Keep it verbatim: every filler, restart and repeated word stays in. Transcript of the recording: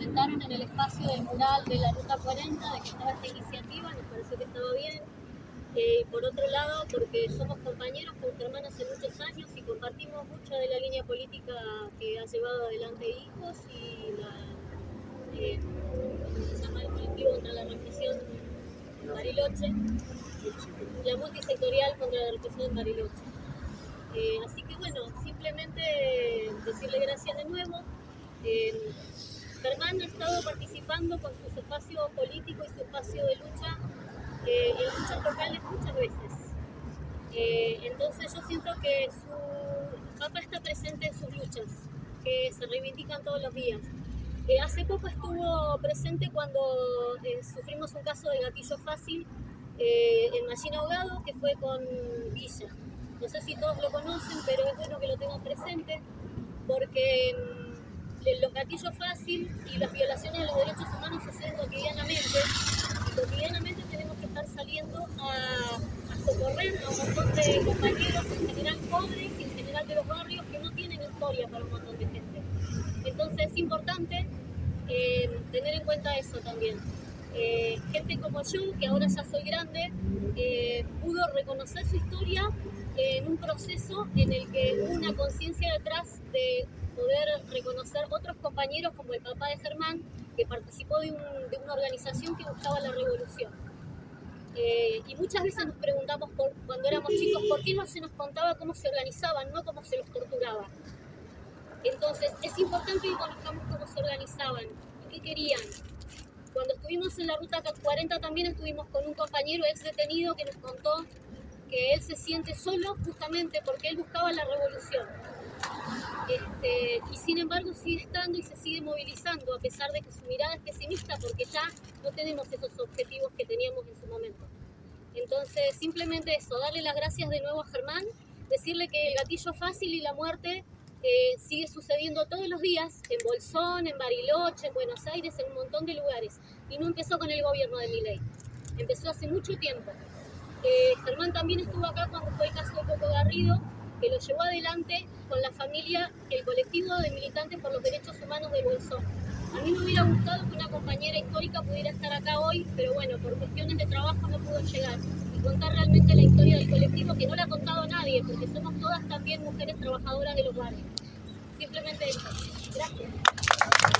comentaron en el espacio del mural de la Ruta cuarenta de que estaba esta iniciativa, nos pareció que estaba bien. Eh, y por otro lado, porque somos compañeros con Germán hace muchos años y compartimos mucha de la línea política que ha llevado adelante Hijos y la, eh, ¿cómo se llama? El colectivo contra la represión en Bariloche, la multisectorial contra la represión en Bariloche. Eh, así que bueno, simplemente decirle gracias de nuevo. Eh, Germán ha estado participando con su espacio político y su espacio de lucha eh, en luchas locales muchas veces. Eh, entonces yo siento que su papá está presente en sus luchas, que se reivindican todos los días. Eh, hace poco estuvo presente cuando eh, sufrimos un caso de gatillo fácil eh, en Machín Ahogado, que fue con Villa. No sé si todos lo conocen, pero es bueno que lo tengan presente, porque mmm, los gatillos fácil y las violaciones de los derechos humanos suceden cotidianamente, y cotidianamente tenemos que estar saliendo a, a socorrer a un montón de compañeros, en general pobres y en general de los barrios, que no tienen historia para un montón de gente. Entonces es importante eh, tener en cuenta eso también. Eh, gente como yo, que ahora ya soy grande, eh, pudo reconocer su historia en un proceso en el que hubo una conciencia detrás de poder reconocer otros compañeros como el papá de Germán, que participó de, un, de una organización que buscaba la revolución. Eh, y muchas veces nos preguntamos por, cuando éramos chicos, ¿por qué no se nos contaba cómo se organizaban, no cómo se los torturaba? Entonces es importante que conozcamos cómo se organizaban y qué querían. Cuando estuvimos en la Ruta cuarenta también estuvimos con un compañero ex detenido que nos contó que él se siente solo justamente porque él buscaba la revolución. Este, y sin embargo sigue estando y se sigue movilizando a pesar de que su mirada es pesimista porque ya no tenemos esos objetivos que teníamos en su momento. Entonces simplemente eso, darle las gracias de nuevo a Germán, decirle que el gatillo fácil y la muerte eh, sigue sucediendo todos los días en Bolsón, en Bariloche, en Buenos Aires, en un montón de lugares, y no empezó con el gobierno de Milei, empezó hace mucho tiempo. Eh, Germán también estuvo acá cuando fue el caso de Coco Garrido, que lo llevó adelante con la familia, el colectivo de militantes por los derechos humanos de Bolsón. A mí me hubiera gustado que una compañera histórica pudiera estar acá hoy, pero bueno, por cuestiones de trabajo no pudo llegar y contar realmente la historia del colectivo, que no la ha contado nadie, porque somos todas también mujeres trabajadoras de los barrios. Simplemente eso. Gracias.